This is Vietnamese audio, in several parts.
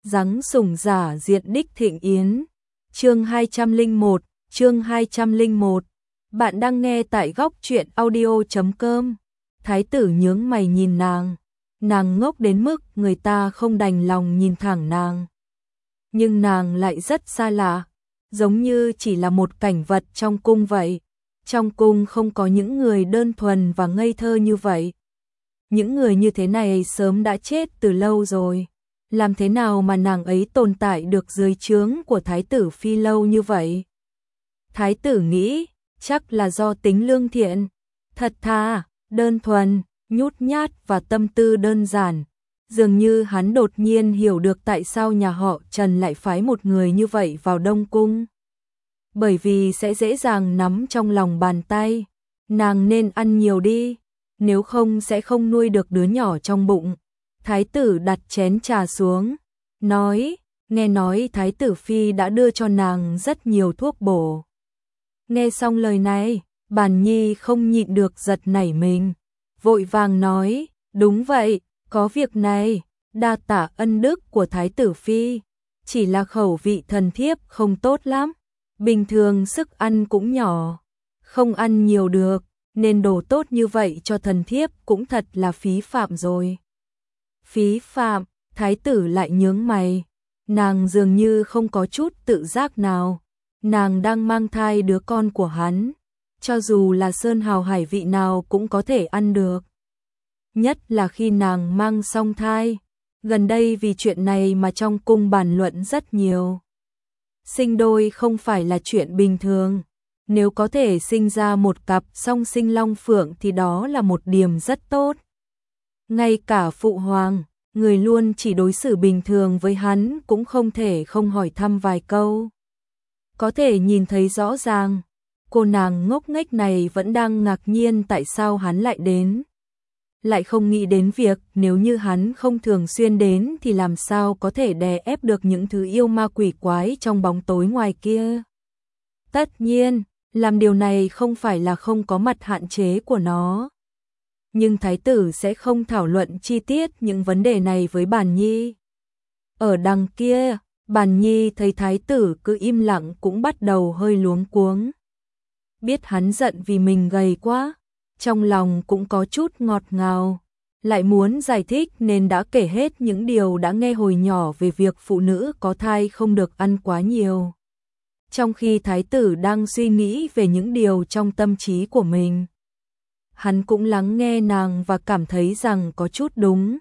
Giáng sủng giả diện đích thịnh yến. Chương 201, chương 201. Bạn đang nghe tại góc truyện audio.com. Thái tử nhướng mày nhìn nàng ngốc đến mức người ta không đành lòng nhìn thẳng nàng. Nhưng nàng lại rất xa lạ, giống như chỉ là một cảnh vật trong cung vậy. Trong cung không có những người đơn thuần và ngây thơ như vậy. Những người như thế này sớm đã chết từ lâu rồi. Làm thế nào mà nàng ấy tồn tại được dưới trướng của Thái tử Phi lâu như vậy? Thái tử nghĩ, chắc là do tính lương thiện, thật thà, đơn thuần, nhút nhát và tâm tư đơn giản. Dường như hắn đột nhiên hiểu được tại sao nhà họ Trần lại phái một người như vậy vào Đông Cung. Bởi vì sẽ dễ dàng nắm trong lòng bàn tay. Nàng nên ăn nhiều đi, nếu không sẽ không nuôi được đứa nhỏ trong bụng. Thái tử đặt chén trà xuống, nói, nghe nói Thái tử Phi đã đưa cho nàng rất nhiều thuốc bổ. Nghe xong lời này, Bàn Nhi không nhịn được giật nảy mình, vội vàng nói, đúng vậy, có việc này, đa tạ ân đức của Thái tử Phi, chỉ là khẩu vị thần thiếp không tốt lắm, bình thường sức ăn cũng nhỏ, không ăn nhiều được, nên đồ tốt như vậy cho thần thiếp cũng thật là phí phạm rồi. Phí phạm, Thái tử lại nhướng mày, nàng dường như không có chút tự giác nào, nàng đang mang thai đứa con của hắn, cho dù là sơn hào hải vị nào cũng có thể ăn được. Nhất là khi nàng mang song thai, gần đây vì chuyện này mà trong cung bàn luận rất nhiều. Sinh đôi không phải là chuyện bình thường, nếu có thể sinh ra một cặp song sinh long phượng thì đó là một điểm rất tốt. Ngay cả phụ hoàng, người luôn chỉ đối xử bình thường với hắn cũng không thể không hỏi thăm vài câu. Có thể nhìn thấy rõ ràng, cô nàng ngốc nghếch này vẫn đang ngạc nhiên tại sao hắn lại đến. Lại không nghĩ đến việc nếu như hắn không thường xuyên đến thì làm sao có thể đè ép được những thứ yêu ma quỷ quái trong bóng tối ngoài kia. Tất nhiên, làm điều này không phải là không có mặt hạn chế của nó. Nhưng Thái tử sẽ không thảo luận chi tiết những vấn đề này với Bàn Nhi. Ở đằng kia, Bàn Nhi thấy Thái tử cứ im lặng cũng bắt đầu hơi luống cuống. Biết hắn giận vì mình gầy quá, trong lòng cũng có chút ngọt ngào, lại muốn giải thích nên đã kể hết những điều đã nghe hồi nhỏ về việc phụ nữ có thai không được ăn quá nhiều. Trong khi Thái tử đang suy nghĩ về những điều trong tâm trí của mình, hắn cũng lắng nghe nàng và cảm thấy rằng có chút đúng.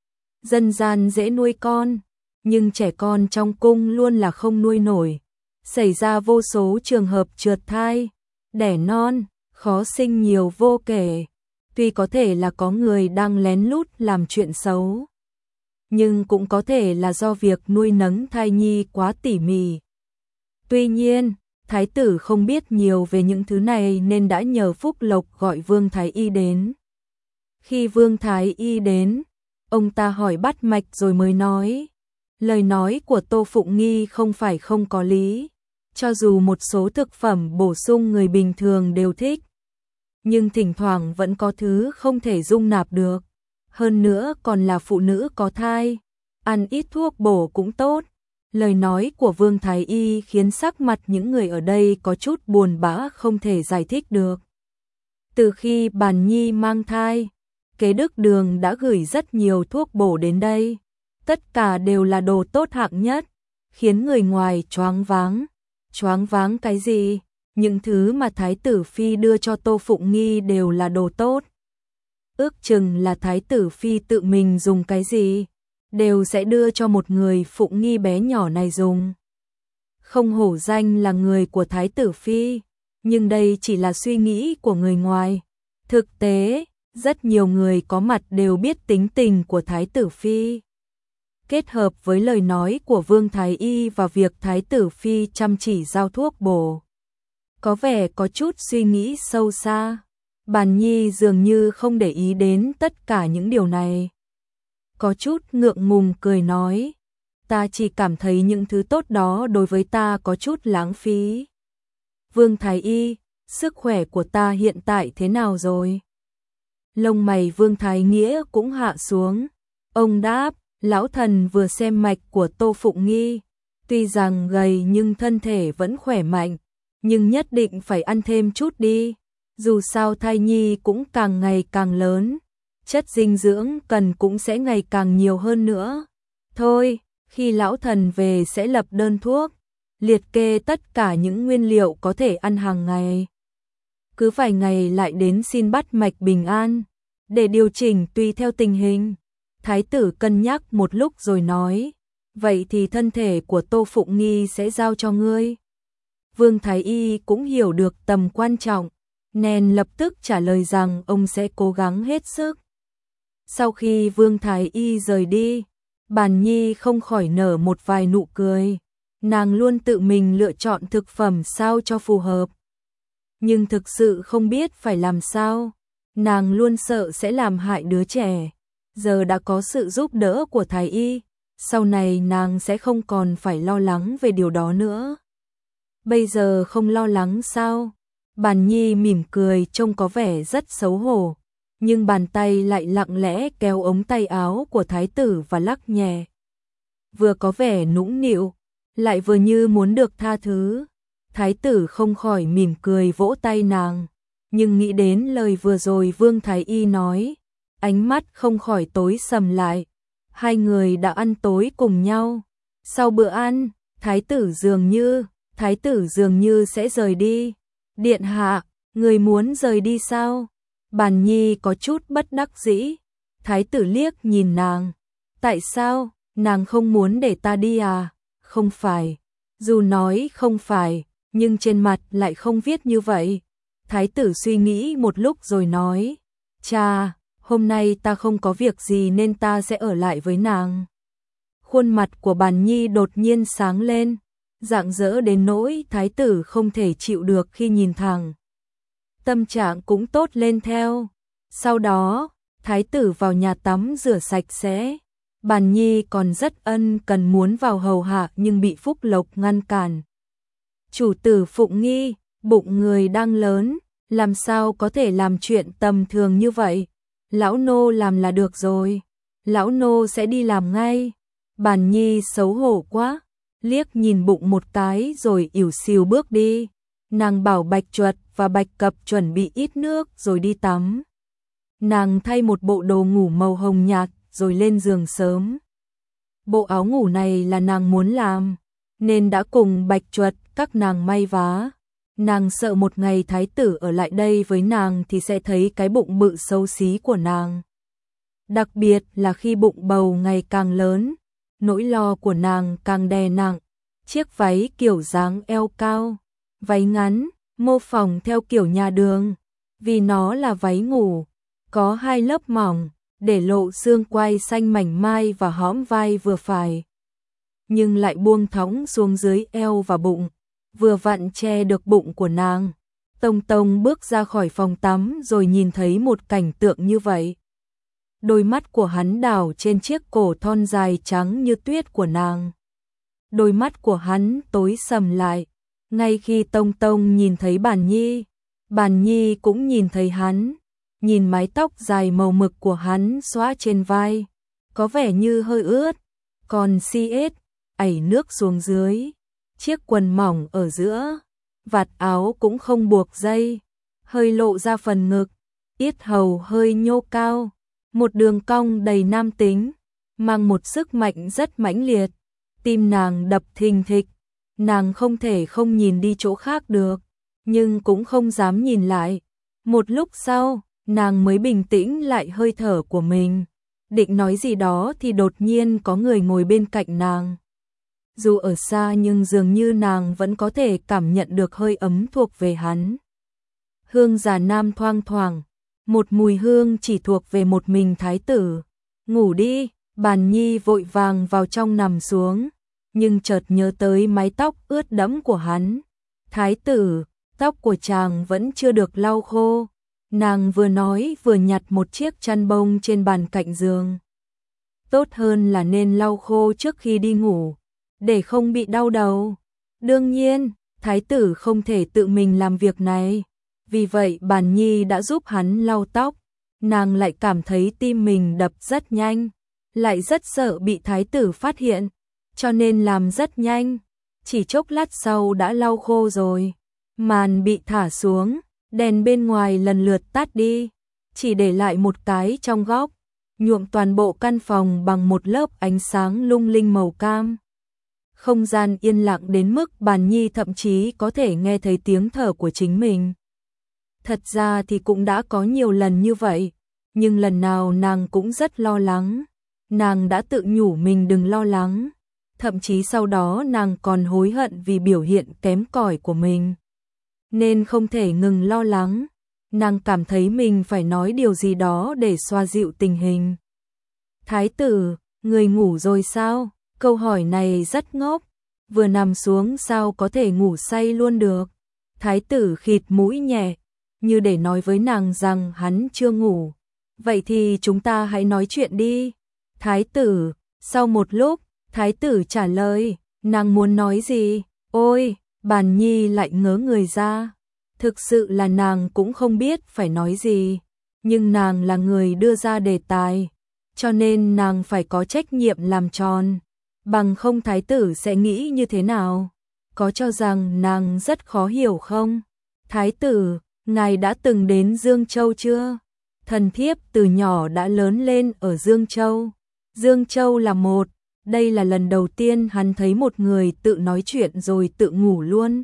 Dân gian dễ nuôi con, nhưng trẻ con trong cung luôn là không nuôi nổi, xảy ra vô số trường hợp trượt thai, đẻ non, khó sinh nhiều vô kể. Tuy có thể là có người đang lén lút làm chuyện xấu, nhưng cũng có thể là do việc nuôi nấng thai nhi quá tỉ mỉ. Tuy nhiên, Thái tử không biết nhiều về những thứ này nên đã nhờ Phúc Lộc gọi Vương Thái Y đến. Khi Vương Thái Y đến, ông ta hỏi bắt mạch rồi mới nói. Lời nói của Tô Phụng Nghi không phải không có lý. Cho dù một số thực phẩm bổ sung người bình thường đều thích, nhưng thỉnh thoảng vẫn có thứ không thể dung nạp được. Hơn nữa còn là phụ nữ có thai, ăn ít thuốc bổ cũng tốt. Lời nói của Vương Thái Y khiến sắc mặt những người ở đây có chút buồn bã không thể giải thích được. Từ khi Bàn Nhi mang thai, Kế Đức Đường đã gửi rất nhiều thuốc bổ đến đây. Tất cả đều là đồ tốt hạng nhất, khiến người ngoài choáng váng. Choáng váng cái gì? Những thứ mà Thái tử Phi đưa cho Tô Phụng Nghi đều là đồ tốt. Ước chừng là Thái tử Phi tự mình dùng cái gì, đều sẽ đưa cho một người Phụng Nghi bé nhỏ này dùng. Không hổ danh là người của Thái tử Phi, nhưng đây chỉ là suy nghĩ của người ngoài. Thực tế, rất nhiều người có mặt đều biết tính tình của Thái tử Phi. Kết hợp với lời nói của Vương Thái Y và việc Thái tử Phi chăm chỉ giao thuốc bổ, có vẻ có chút suy nghĩ sâu xa. Bàn Nhi dường như không để ý đến tất cả những điều này. Có chút ngượng ngùng cười nói, ta chỉ cảm thấy những thứ tốt đó đối với ta có chút lãng phí. Vương Thái Y, sức khỏe của ta hiện tại thế nào rồi? Lông mày Vương Thái Nghĩa cũng hạ xuống. Ông đáp, Lão thần vừa xem mạch của Tô Phụng Nghi, tuy rằng gầy nhưng thân thể vẫn khỏe mạnh, nhưng nhất định phải ăn thêm chút đi, dù sao thai nhi cũng càng ngày càng lớn, chất dinh dưỡng cần cũng sẽ ngày càng nhiều hơn nữa. Thôi, khi lão thần về sẽ lập đơn thuốc, liệt kê tất cả những nguyên liệu có thể ăn hàng ngày. Cứ vài ngày lại đến xin bắt mạch bình an, để điều chỉnh tùy theo tình hình. Thái tử cân nhắc một lúc rồi nói, vậy thì thân thể của Tô Phụng Nghi sẽ giao cho ngươi. Vương Thái Y cũng hiểu được tầm quan trọng, nên lập tức trả lời rằng ông sẽ cố gắng hết sức. Sau khi Vương Thái Y rời đi, Bàn Nhi không khỏi nở một vài nụ cười. Nàng luôn tự mình lựa chọn thực phẩm sao cho phù hợp, nhưng thực sự không biết phải làm sao. Nàng luôn sợ sẽ làm hại đứa trẻ. Giờ đã có sự giúp đỡ của Thái Y, sau này nàng sẽ không còn phải lo lắng về điều đó nữa. Bây giờ không lo lắng sao? Bàn Nhi mỉm cười trông có vẻ rất xấu hổ, nhưng bàn tay lại lặng lẽ kéo ống tay áo của thái tử và lắc nhẹ. Vừa có vẻ nũng nịu, lại vừa như muốn được tha thứ. Thái tử không khỏi mỉm cười vỗ tay nàng, nhưng nghĩ đến lời vừa rồi Vương Thái Y nói, ánh mắt không khỏi tối sầm lại. Hai người đã ăn tối cùng nhau. Sau bữa ăn, thái tử dường như sẽ rời đi. Điện hạ, người muốn rời đi sao? Bàn Nhi có chút bất đắc dĩ. Thái tử liếc nhìn nàng. Tại sao, nàng không muốn để ta đi à? Không phải. Dù nói không phải, nhưng trên mặt lại không viết như vậy. Thái tử suy nghĩ một lúc rồi nói, cha, hôm nay ta không có việc gì nên ta sẽ ở lại với nàng. Khuôn mặt của Bàn Nhi đột nhiên sáng lên, rạng rỡ đến nỗi thái tử không thể chịu được khi nhìn thẳng. Tâm trạng cũng tốt lên theo. Sau đó, thái tử vào nhà tắm rửa sạch sẽ. Bàn Nhi còn rất ân cần muốn vào hầu hạ nhưng bị Phúc Lộc ngăn cản. Chủ tử Phụng Nghi, bụng người đang lớn, làm sao có thể làm chuyện tầm thường như vậy? Lão nô làm là được rồi, lão nô sẽ đi làm ngay. Bàn Nhi xấu hổ quá, liếc nhìn bụng một cái rồi ỉu xìu bước đi. Nàng bảo Bạch Chuột và Bạch Cập chuẩn bị ít nước rồi đi tắm. Nàng thay một bộ đồ ngủ màu hồng nhạt rồi lên giường sớm. Bộ áo ngủ này là nàng muốn làm, nên đã cùng Bạch Chuột các nàng may vá. Nàng sợ một ngày thái tử ở lại đây với nàng thì sẽ thấy cái bụng bự xấu xí của nàng. Đặc biệt là khi bụng bầu ngày càng lớn, nỗi lo của nàng càng đè nặng. Chiếc váy kiểu dáng eo cao, váy ngắn, mô phỏng theo kiểu nhà đường, vì nó là váy ngủ, có hai lớp mỏng, để lộ xương quai xanh mảnh mai và hõm vai vừa phải, nhưng lại buông thõng xuống dưới eo và bụng, vừa vặn che được bụng của nàng. Tông Tông bước ra khỏi phòng tắm rồi nhìn thấy một cảnh tượng như vậy. Đôi mắt của hắn đảo trên chiếc cổ thon dài trắng như tuyết của nàng. Đôi mắt của hắn tối sầm lại. Ngay khi Tông Tông nhìn thấy Bàn Nhi cũng nhìn thấy hắn. Nhìn mái tóc dài màu mực của hắn xõa trên vai, có vẻ như hơi ướt, còn xiết, ẩy nước xuống dưới. Chiếc quần mỏng ở giữa, vạt áo cũng không buộc dây, hơi lộ ra phần ngực, yết hầu hơi nhô cao, một đường cong đầy nam tính, mang một sức mạnh rất mãnh liệt. Tim nàng đập thình thịch, nàng không thể không nhìn đi chỗ khác được, nhưng cũng không dám nhìn lại. Một lúc sau, nàng mới bình tĩnh lại hơi thở của mình, định nói gì đó thì đột nhiên có người ngồi bên cạnh nàng. Dù ở xa nhưng dường như nàng vẫn có thể cảm nhận được hơi ấm thuộc về hắn. Hương già nam thoang thoảng, một mùi hương chỉ thuộc về một mình thái tử. Ngủ đi, Bàn Nhi vội vàng vào trong nằm xuống, nhưng chợt nhớ tới mái tóc ướt đẫm của hắn. Thái tử, tóc của chàng vẫn chưa được lau khô. Nàng vừa nói vừa nhặt một chiếc chăn bông trên bàn cạnh giường. Tốt hơn là nên lau khô trước khi đi ngủ, để không bị đau đầu. Đương nhiên, thái tử không thể tự mình làm việc này, vì vậy Bàn Nhi đã giúp hắn lau tóc. Nàng lại cảm thấy tim mình đập rất nhanh, lại rất sợ bị thái tử phát hiện, cho nên làm rất nhanh, chỉ chốc lát sau đã lau khô rồi. Màn bị thả xuống, đèn bên ngoài lần lượt tắt đi, chỉ để lại một cái trong góc, nhuộm toàn bộ căn phòng bằng một lớp ánh sáng lung linh màu cam. Không gian yên lặng đến mức Bàn Nhi thậm chí có thể nghe thấy tiếng thở của chính mình. Thật ra thì cũng đã có nhiều lần như vậy, nhưng lần nào nàng cũng rất lo lắng. Nàng đã tự nhủ mình đừng lo lắng, thậm chí sau đó nàng còn hối hận vì biểu hiện kém cỏi của mình. Nên không thể ngừng lo lắng, nàng cảm thấy mình phải nói điều gì đó để xoa dịu tình hình. Thái tử, người ngủ rồi sao? Câu hỏi này rất ngốc, vừa nằm xuống sao có thể ngủ say luôn được. Thái tử khịt mũi nhẹ, như để nói với nàng rằng hắn chưa ngủ. Vậy thì chúng ta hãy nói chuyện đi. Thái tử, sau một lúc, thái tử trả lời, nàng muốn nói gì? Ôi, Bàn Nhi lại ngớ người ra. Thực sự là nàng cũng không biết phải nói gì, nhưng nàng là người đưa ra đề tài, cho nên nàng phải có trách nhiệm làm tròn, bằng không thái tử sẽ nghĩ như thế nào? Có cho rằng nàng rất khó hiểu không? Thái tử, ngài đã từng đến Dương Châu chưa? Thần thiếp từ nhỏ đã lớn lên ở Dương Châu. Dương Châu là một, đây là lần đầu tiên hắn thấy một người tự nói chuyện rồi tự ngủ luôn.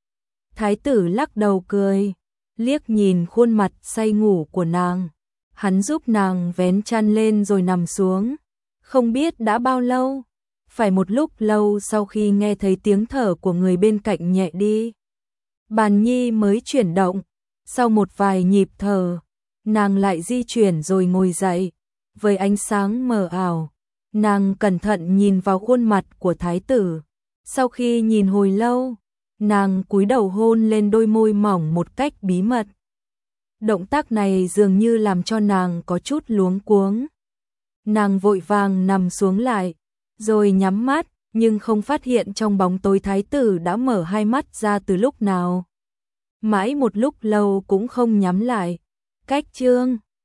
Thái tử lắc đầu cười, liếc nhìn khuôn mặt say ngủ của nàng. Hắn giúp nàng vén chăn lên rồi nằm xuống. Không biết đã bao lâu, phải một lúc lâu sau khi nghe thấy tiếng thở của người bên cạnh nhẹ đi. Bàn Nhi mới chuyển động, sau một vài nhịp thở, nàng lại di chuyển rồi ngồi dậy. Với ánh sáng mờ ảo, nàng cẩn thận nhìn vào khuôn mặt của thái tử. Sau khi nhìn hồi lâu, nàng cúi đầu hôn lên đôi môi mỏng một cách bí mật. Động tác này dường như làm cho nàng có chút luống cuống. Nàng vội vàng nằm xuống lại, rồi nhắm mắt, nhưng không phát hiện trong bóng tối thái tử đã mở hai mắt ra từ lúc nào. Mãi một lúc lâu cũng không nhắm lại. Cách chương